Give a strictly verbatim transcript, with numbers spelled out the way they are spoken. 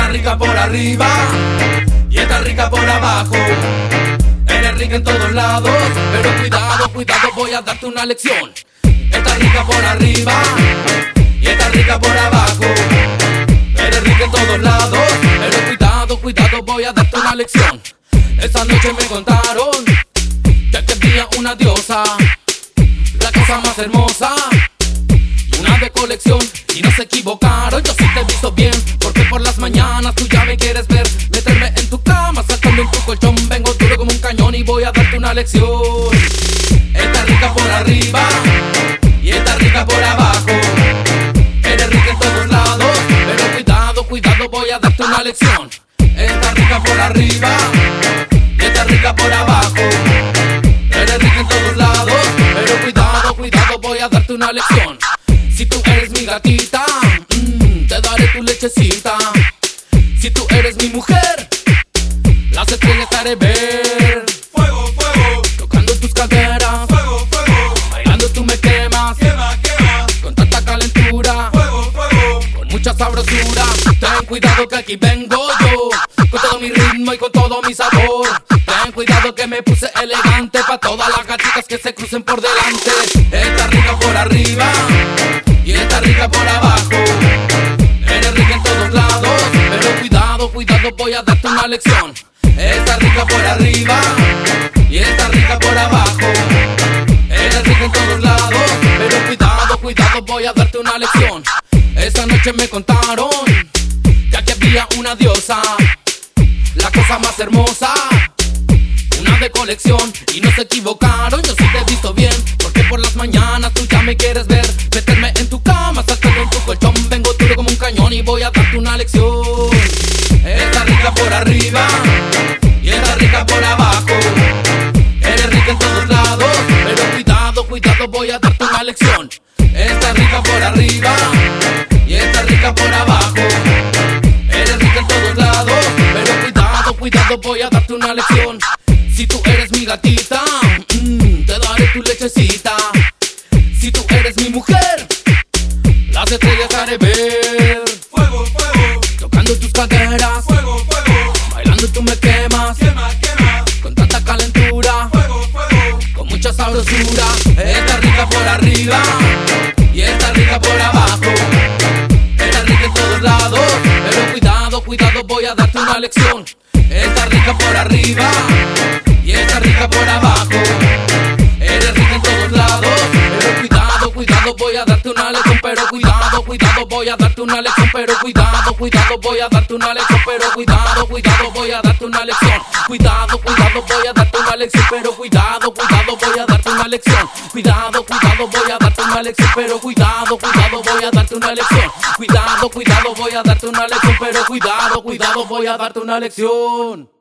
está rica por arriba y está rica por abajo. Eres rica en todos lados, pero cuidado, cuidado, voy a darte una lección. Está rica por arriba y está rica por abajo. Eres rica en todos lados, pero cuidado, cuidado, voy a darte una lección. Esta noche me contaron que aquí había una diosa, la cosa más hermosa, y una de colección, y no se equivocaron. Yo sí te he visto bien, porque por las mañanas tú ya me quieres ver, meterme en tu cama, saltando en tu colchón. Vengo duro como un cañón y voy a darte una lección. Está rica por arriba y está rica por abajo. Eres rica en todos lados, pero cuidado, cuidado, voy a darte una lección. Está rica por arriba y está rica por abajo. Eres rica en todos lados, pero cuidado, cuidado, voy a darte una lección. Si tú eres mi gatita, mmm, te daré tu lechecita. Si tú eres mi mujer, las estrellas te haré ver. Fuego, fuego, tocando tus caderas, fuego, fuego, bailando tú me quemas, quema, quema, con tanta calentura, fuego, fuego, con mucha sabrosura. Ten cuidado que aquí vengo yo, con todo mi ritmo y con todo mi sabor. Ten cuidado que me puse elegante pa' todas las gatitas que se crucen por delante. Está rica por arriba y está rica por abajo. Eres rica en todos lados, pero cuidado, cuidado, voy a darte una lección. Está rica por arriba y está rica por abajo. Eres rica en todos lados, pero cuidado, cuidado, voy a darte una lección. Esta noche me contaron que aquí había una diosa, la cosa más hermosa, una de colección, y no se equivocaron. Yo sí te he visto bien, porque por las mañanas tú ya me quieres ver, meterme en tu cama, saltando en tu colchón. Vengo duro como un cañón y voy a darte una lección. Está rica por arriba y está rica por abajo. Eres rica en todos lados, pero cuidado, cuidado, voy a darte una lección. Está rica por arriba y está rica por abajo. Eres rica en todos lados, pero cuidado, cuidado, voy a darte una lección. Si tú eres mi gatita, mmm, te daré tu lechecita. Si tú eres mi mujer, las estrellas te haré ver. fuego, fuego, Tocando tus caderas, fuego, fuego, bailando tú me quemas, quema, quema, con tanta calentura, fuego, fuego, con mucha sabrosura. Está rica por arriba y está rica por abajo. Eres rica en todos lados, pero cuidado, cuidado, voy a darte una lección. Está rica por arriba y está rica por abajo. Eres rica en todos lados, pero cuidado, cuidado, voy a darte una lección. Pero cuidado, cuidado, voy a darte una lección. Pero cuidado, cuidado, voy a darte una lección. Pero cuidado, cuidado, voy a darte una lección. Cuidado, cuidado, voy a darte una lección. Pero cuidado, cuidado, voy a darte una lección. Cuidado, cuidado, voy a darte una lección. Pero cuidado, cuidado, voy a darte una lección. Cuidado, cuidado, voy a darte una lección. Pero cuidado, cuidado, voy a darte una lección.